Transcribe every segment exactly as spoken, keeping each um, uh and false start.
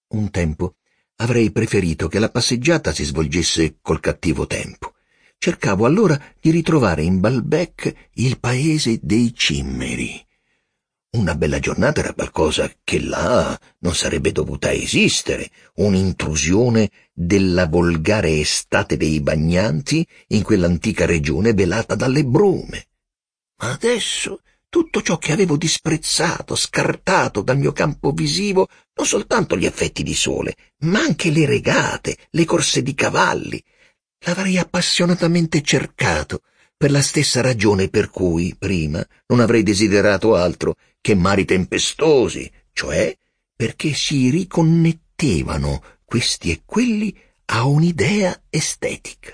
Un tempo avrei preferito che la passeggiata si svolgesse col cattivo tempo. Cercavo allora di ritrovare in Balbec il paese dei cimmeri. Una bella giornata era qualcosa che là non sarebbe dovuta esistere, un'intrusione della volgare estate dei bagnanti in quell'antica regione velata dalle brume. Ma adesso tutto ciò che avevo disprezzato, scartato dal mio campo visivo, non soltanto gli effetti di sole, ma anche le regate, le corse di cavalli, l'avrei appassionatamente cercato, per la stessa ragione per cui, prima, non avrei desiderato altro che mari tempestosi, cioè perché si riconnettevano questi e quelli a un'idea estetica.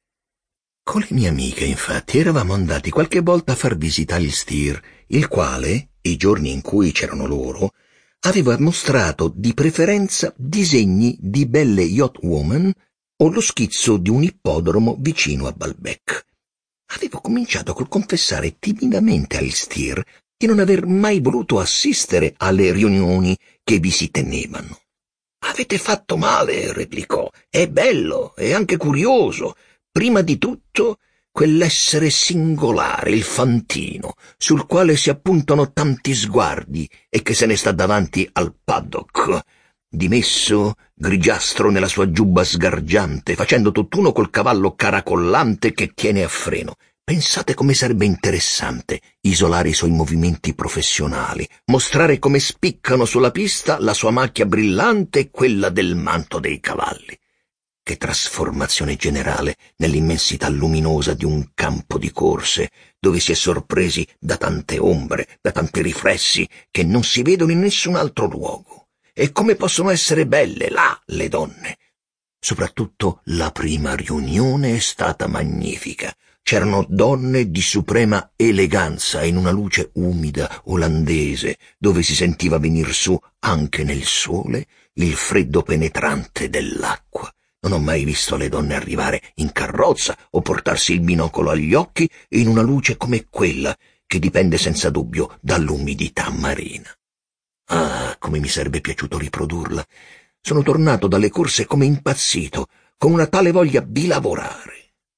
Con le mie amiche, infatti, eravamo andati qualche volta a far visita al Steer, il quale, i giorni in cui c'erano loro, aveva mostrato di preferenza disegni di belle yacht woman o lo schizzo di un ippodromo vicino a Balbec. Avevo cominciato col confessare timidamente al Steer di non aver mai voluto assistere alle riunioni che vi si tenevano. «Avete fatto male», replicò, «è bello e anche curioso. Prima di tutto, quell'essere singolare, il fantino, sul quale si appuntano tanti sguardi e che se ne sta davanti al paddock, dimesso, grigiastro nella sua giubba sgargiante, facendo tutt'uno col cavallo caracollante che tiene a freno. Pensate come sarebbe interessante isolare i suoi movimenti professionali, mostrare come spiccano sulla pista la sua macchia brillante e quella del manto dei cavalli. Che trasformazione generale nell'immensità luminosa di un campo di corse, dove si è sorpresi da tante ombre, da tanti riflessi che non si vedono in nessun altro luogo. E come possono essere belle là le donne! Soprattutto la prima riunione è stata magnifica. C'erano donne di suprema eleganza in una luce umida olandese, dove si sentiva venir su, anche nel sole, il freddo penetrante dell'acqua. Non ho mai visto le donne arrivare in carrozza o portarsi il binocolo agli occhi in una luce come quella, che dipende senza dubbio dall'umidità marina. Ah, come mi sarebbe piaciuto riprodurla! Sono tornato dalle corse come impazzito, con una tale voglia di lavorare.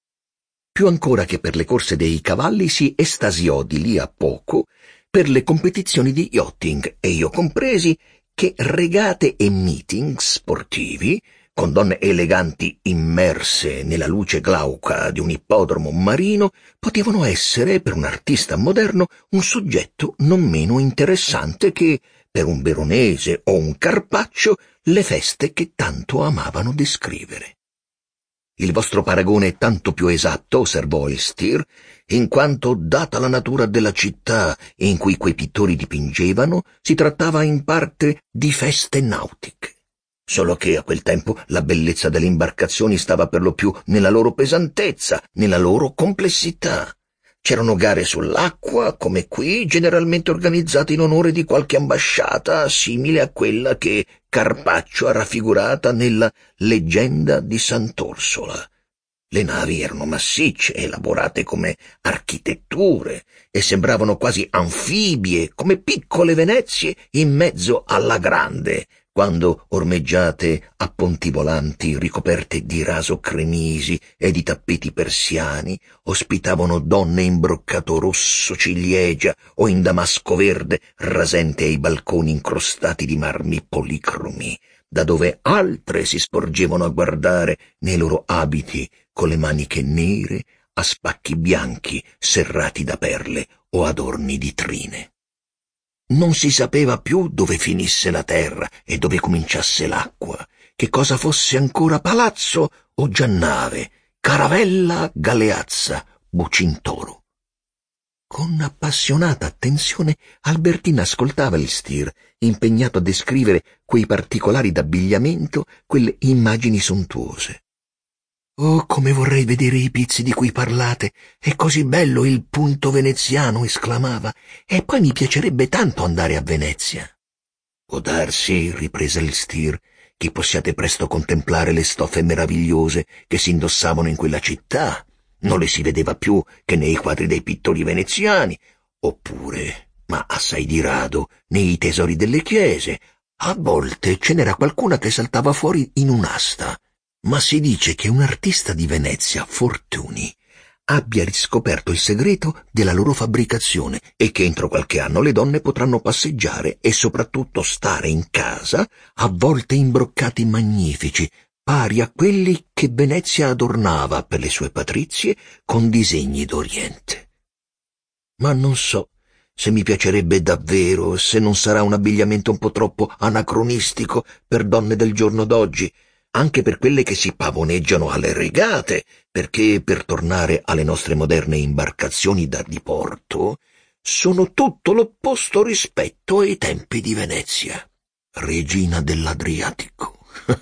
Più ancora che per le corse dei cavalli si estasiò di lì a poco per le competizioni di yachting, e io compresi che regate e meeting sportivi, con donne eleganti immerse nella luce glauca di un ippodromo marino, potevano essere, per un artista moderno, un soggetto non meno interessante che, per un veronese o un Carpaccio, le feste che tanto amavano descrivere. Il vostro paragone è tanto più esatto, osservò il Steer, in quanto, data la natura della città in cui quei pittori dipingevano, si trattava in parte di feste nautiche. Solo che a quel tempo la bellezza delle imbarcazioni stava per lo più nella loro pesantezza, nella loro complessità. C'erano gare sull'acqua, come qui, generalmente organizzate in onore di qualche ambasciata, simile a quella che Carpaccio ha raffigurata nella Leggenda di Sant'Orsola. Le navi erano massicce, elaborate come architetture, e sembravano quasi anfibie, come piccole Venezie in mezzo alla grande, quando, ormeggiate a ponti volanti ricoperte di raso cremisi e di tappeti persiani, ospitavano donne in broccato rosso ciliegia o in damasco verde rasente ai balconi incrostati di marmi policromi, da dove altre si sporgevano a guardare nei loro abiti con le maniche nere a spacchi bianchi serrati da perle o adorni di trine. Non si sapeva più dove finisse la terra e dove cominciasse l'acqua, che cosa fosse ancora palazzo o già nave, caravella, galeazza, bucintoro. Con appassionata attenzione Albertina ascoltava il Steer, impegnato a descrivere quei particolari d'abbigliamento, quelle immagini sontuose. «Oh, come vorrei vedere i pizzi di cui parlate! È così bello il punto veneziano!» esclamava. «E poi mi piacerebbe tanto andare a Venezia!» «Può darsi», riprese il Steer, «che possiate presto contemplare le stoffe meravigliose che si indossavano in quella città. Non le si vedeva più che nei quadri dei pittori veneziani, oppure, ma assai di rado, nei tesori delle chiese, A volte ce n'era qualcuna che saltava fuori in un'asta, ma si dice che un artista di Venezia, Fortuny, abbia riscoperto il segreto della loro fabbricazione e che entro qualche anno le donne potranno passeggiare e soprattutto stare in casa, a volte in broccati magnifici, pari a quelli che Venezia adornava per le sue patrizie con disegni d'Oriente. Ma non so se mi piacerebbe davvero, se non sarà un abbigliamento un po' troppo anacronistico per donne del giorno d'oggi, anche per quelle che si pavoneggiano alle regate, perché per tornare alle nostre moderne imbarcazioni da diporto, sono tutto l'opposto rispetto ai tempi di Venezia, regina dell'Adriatico.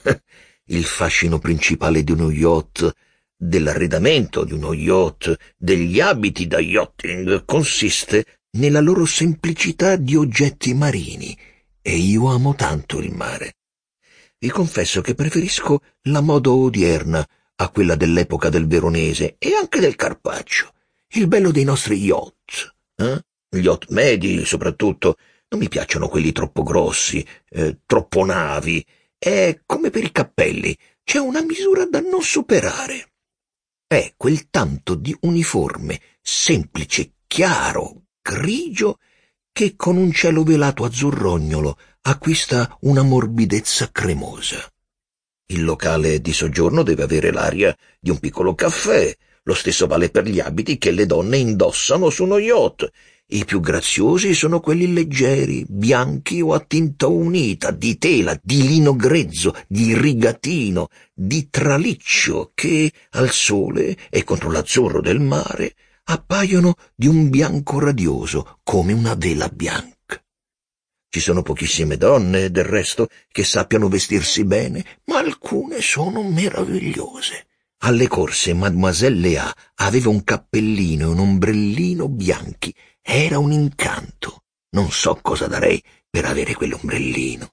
Il fascino principale di uno yacht, dell'arredamento di uno yacht, degli abiti da yachting consiste nella loro semplicità di oggetti marini, e io amo tanto il mare. Vi confesso che preferisco la moda odierna a quella dell'epoca del Veronese e anche del Carpaccio. Il bello dei nostri yacht, eh? Gli yacht medi, soprattutto, non mi piacciono quelli troppo grossi, eh, troppo navi. È come per i cappelli, c'è una misura da non superare. È quel tanto di uniforme, semplice, chiaro, grigio, che con un cielo velato azzurrognolo acquista una morbidezza cremosa. Il locale di soggiorno deve avere l'aria di un piccolo caffè. Lo stesso vale per gli abiti che le donne indossano su uno yacht. I più graziosi sono quelli leggeri, bianchi o a tinta unita, di tela, di lino grezzo, di rigatino, di traliccio, che al sole e contro l'azzurro del mare appaiono di un bianco radioso, come una vela bianca. Ci sono pochissime donne, del resto, che sappiano vestirsi bene, ma alcune sono meravigliose. Alle corse Mademoiselle Léa aveva un cappellino e un ombrellino bianchi. Era un incanto. Non so cosa darei per avere quell'ombrellino.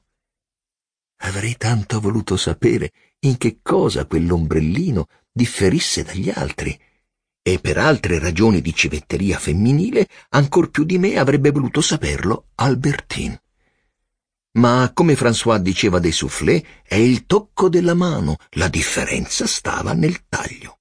Avrei tanto voluto sapere in che cosa quell'ombrellino differisse dagli altri. E per altre ragioni di civetteria femminile, ancor più di me avrebbe voluto saperlo Albertine. Ma come François diceva dei soufflé, è il tocco della mano, la differenza stava nel taglio.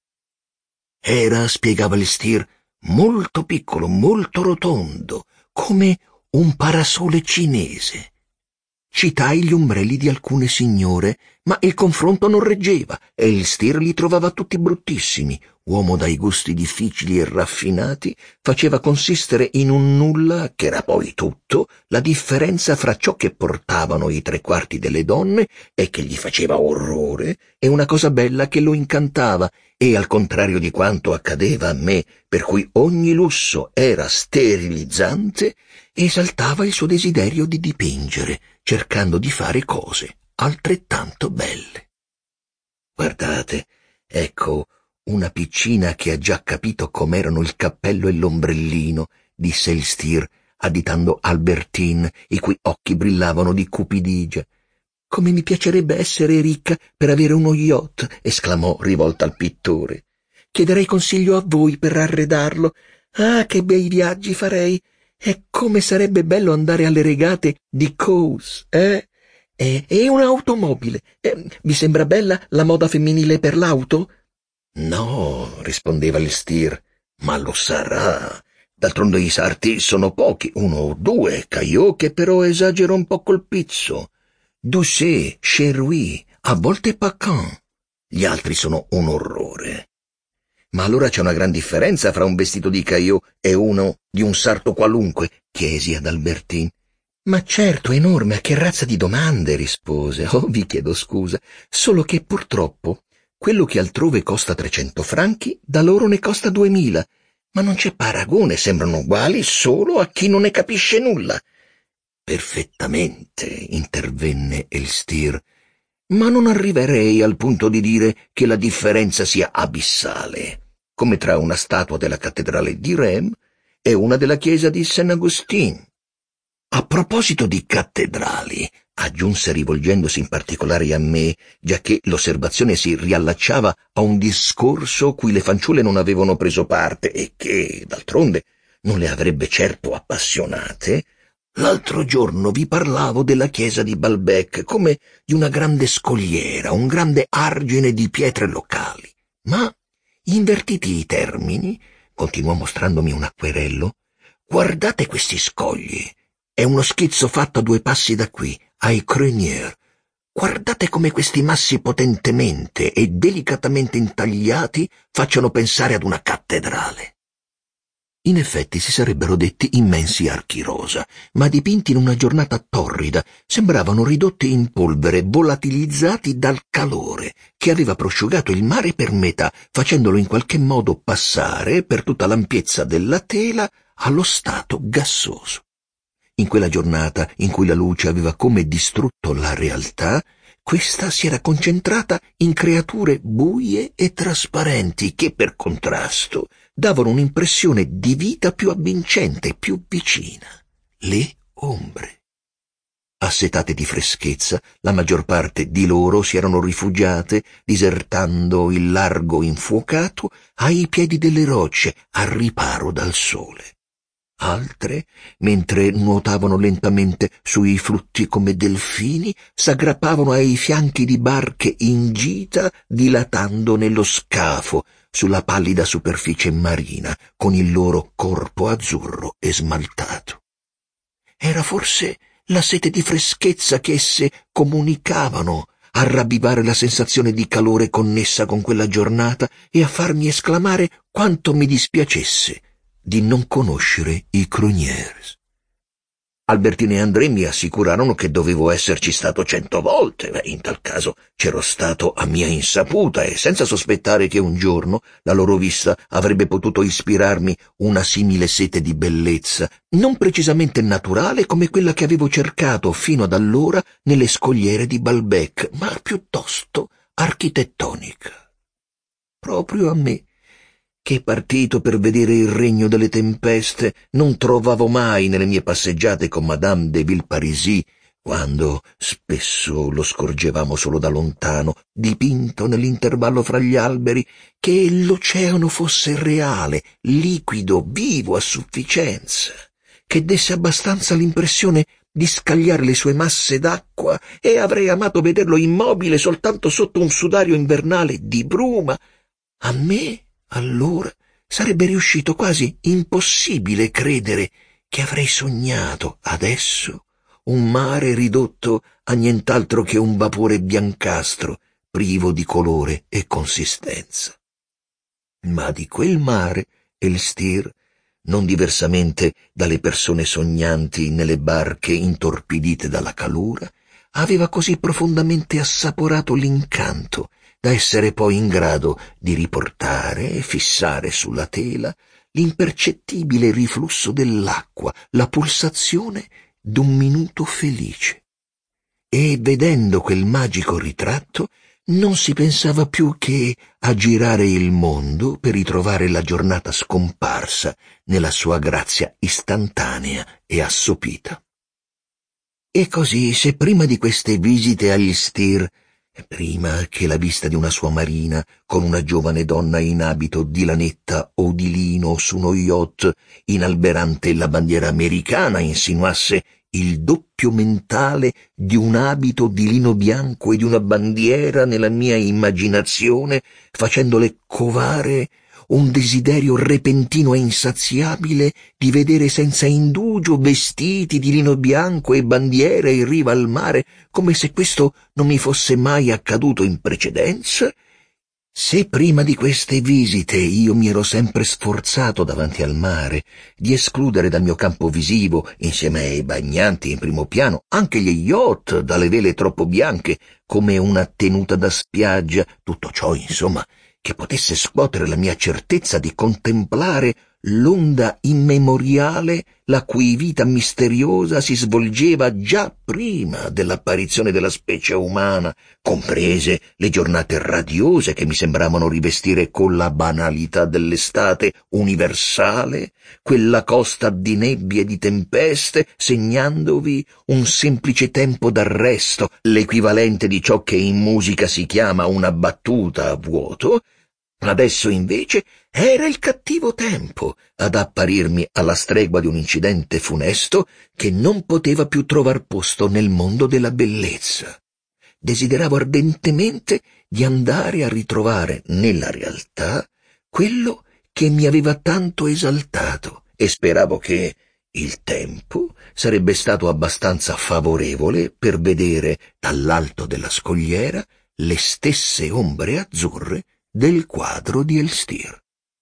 Era, spiegava il Steer, molto piccolo, molto rotondo, come un parasole cinese. Citai gli ombrelli di alcune signore, ma il confronto non reggeva e il Steer li trovava tutti bruttissimi. Uomo dai gusti difficili e raffinati, faceva consistere in un nulla, che era poi tutto, la differenza fra ciò che portavano i tre quarti delle donne e che gli faceva orrore e una cosa bella che lo incantava, e al contrario di quanto accadeva a me, per cui ogni lusso era sterilizzante, esaltava il suo desiderio di dipingere, cercando di fare cose altrettanto belle. Guardate, ecco una piccina che ha già capito com'erano il cappello e l'ombrellino, disse il Steer, additando Albertine, i cui occhi brillavano di cupidigia. Come mi piacerebbe essere ricca per avere uno yacht, esclamò rivolta al pittore. Chiederei consiglio a voi per arredarlo. Ah, che bei viaggi farei! E come sarebbe bello andare alle regate di Cowes, eh? E, e un'automobile. Eh, vi sembra bella la moda femminile per l'auto? No, rispondeva il Steer, ma lo sarà. D'altronde i sarti sono pochi, uno o due, Caillot che però esagera un po' col pizzo. Doucet, Cherouy, a volte Paquin. Gli altri sono un orrore. Ma allora c'è una gran differenza fra un vestito di Caillot e uno di un sarto qualunque, chiesi ad Albertine. Ma certo, enorme, a che razza di domande, rispose. Oh, vi chiedo scusa, solo che purtroppo quello che altrove costa trecento franchi, da loro ne costa duemila. Ma non c'è paragone, sembrano uguali solo a chi non ne capisce nulla. Perfettamente, intervenne il Steer, ma non arriverei al punto di dire che la differenza sia abissale, come tra una statua della cattedrale di Reims e una della chiesa di Saint-Augustin. A proposito di cattedrali, aggiunse rivolgendosi in particolare a me, giacché l'osservazione si riallacciava a un discorso cui le fanciulle non avevano preso parte e che, d'altronde, non le avrebbe certo appassionate, L'altro giorno vi parlavo della chiesa di Balbec come di una grande scogliera, un grande argine di pietre locali. Ma, invertiti i termini, continuò mostrandomi un acquerello, guardate questi scogli. È uno schizzo fatto a due passi da qui, ai Crenier. Guardate come questi massi potentemente e delicatamente intagliati facciano pensare ad una cattedrale. In effetti si sarebbero detti immensi archi rosa, ma dipinti in una giornata torrida, sembravano ridotti in polvere, volatilizzati dal calore, che aveva prosciugato il mare per metà, facendolo in qualche modo passare, per tutta l'ampiezza della tela, allo stato gassoso. In quella giornata in cui la luce aveva come distrutto la realtà, questa si era concentrata in creature buie e trasparenti che, per contrasto, davano un'impressione di vita più avvincente, più vicina. Le ombre. Assetate di freschezza, la maggior parte di loro si erano rifugiate, disertando il largo infuocato, ai piedi delle rocce, al riparo dal sole. Altre, mentre nuotavano lentamente sui flutti come delfini, s'aggrappavano ai fianchi di barche in gita, dilatando nello scafo, sulla pallida superficie marina, con il loro corpo azzurro e smaltato. Era forse la sete di freschezza che esse comunicavano a ravvivare la sensazione di calore connessa con quella giornata e a farmi esclamare quanto mi dispiacesse di non conoscere i Croniers. Albertino e André mi assicurarono che dovevo esserci stato cento volte. Beh, in tal caso c'ero stato a mia insaputa e senza sospettare che un giorno la loro vista avrebbe potuto ispirarmi una simile sete di bellezza, non precisamente naturale come quella che avevo cercato fino ad allora nelle scogliere di Balbec, ma piuttosto architettonica. Proprio a me, che partito per vedere il regno delle tempeste non trovavo mai nelle mie passeggiate con Madame de Villeparisis, quando spesso lo scorgevamo solo da lontano, dipinto nell'intervallo fra gli alberi, che l'oceano fosse reale, liquido, vivo a sufficienza, che desse abbastanza l'impressione di scagliare le sue masse d'acqua, e avrei amato vederlo immobile soltanto sotto un sudario invernale di bruma. A me allora sarebbe riuscito quasi impossibile credere che avrei sognato adesso un mare ridotto a nient'altro che un vapore biancastro, privo di colore e consistenza. Ma di quel mare Elstir, non diversamente dalle persone sognanti nelle barche intorpidite dalla calura, aveva così profondamente assaporato l'incanto da essere poi in grado di riportare e fissare sulla tela l'impercettibile riflusso dell'acqua, la pulsazione d'un minuto felice. E vedendo quel magico ritratto non si pensava più che a girare il mondo per ritrovare la giornata scomparsa nella sua grazia istantanea e assopita. E così, se prima di queste visite agli Stir, prima che la vista di una sua marina con una giovane donna in abito di lanetta o di lino su uno yacht inalberante la bandiera americana insinuasse il doppio mentale di un abito di lino bianco e di una bandiera nella mia immaginazione, facendole covare un desiderio repentino e insaziabile di vedere senza indugio vestiti di lino bianco e bandiere in riva al mare, come se questo non mi fosse mai accaduto in precedenza? Se prima di queste visite io mi ero sempre sforzato davanti al mare di escludere dal mio campo visivo, insieme ai bagnanti in primo piano, anche gli yacht dalle vele troppo bianche, come una tenuta da spiaggia, tutto ciò, insomma, che potesse scuotere la mia certezza di contemplare l'onda immemoriale la cui vita misteriosa si svolgeva già prima dell'apparizione della specie umana, comprese le giornate radiose che mi sembravano rivestire con la banalità dell'estate universale, quella costa di nebbie e di tempeste, segnandovi un semplice tempo d'arresto, l'equivalente di ciò che in musica si chiama una battuta a vuoto, Adesso invece era il cattivo tempo ad apparirmi alla stregua di un incidente funesto che non poteva più trovar posto nel mondo della bellezza. Desideravo ardentemente di andare a ritrovare nella realtà quello che mi aveva tanto esaltato e speravo che il tempo sarebbe stato abbastanza favorevole per vedere dall'alto della scogliera le stesse ombre azzurre del quadro di Elstir.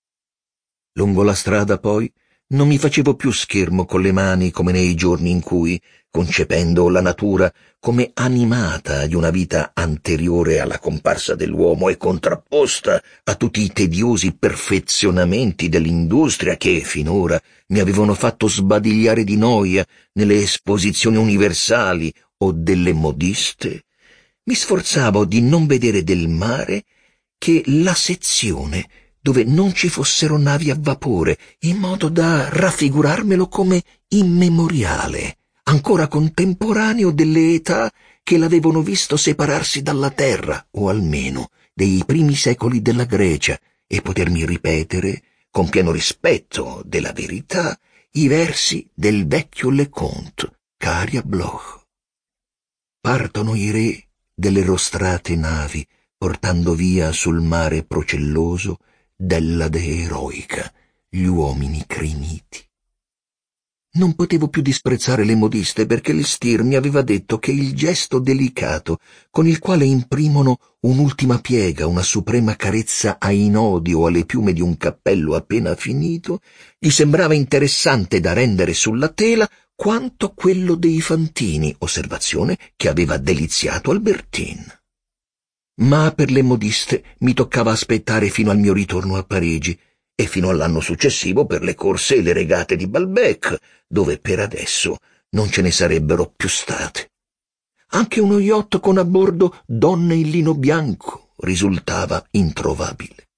Lungo la strada, poi, non mi facevo più schermo con le mani come nei giorni in cui, concependo la natura come animata di una vita anteriore alla comparsa dell'uomo e contrapposta a tutti i tediosi perfezionamenti dell'industria che finora mi avevano fatto sbadigliare di noia nelle esposizioni universali o delle modiste, mi sforzavo di non vedere del mare che la sezione dove non ci fossero navi a vapore, in modo da raffigurarmelo come immemoriale, ancora contemporaneo delle età che l'avevano visto separarsi dalla terra, o almeno dei primi secoli della Grecia, e potermi ripetere, con pieno rispetto della verità, i versi del vecchio Leconte, Caria Bloch. Partono i re delle rostrate navi, portando via sul mare procelloso d'Ellade eroica gli uomini criniti. Non potevo più disprezzare le modiste perché l'Elstir mi aveva detto che il gesto delicato con il quale imprimono un'ultima piega, una suprema carezza ai nodi o alle piume di un cappello appena finito, gli sembrava interessante da rendere sulla tela quanto quello dei fantini, osservazione che aveva deliziato Albertine. Ma per le modiste mi toccava aspettare fino al mio ritorno a Parigi e fino all'anno successivo per le corse e le regate di Balbec, dove per adesso non ce ne sarebbero più state. Anche uno yacht con a bordo donne in lino bianco risultava introvabile.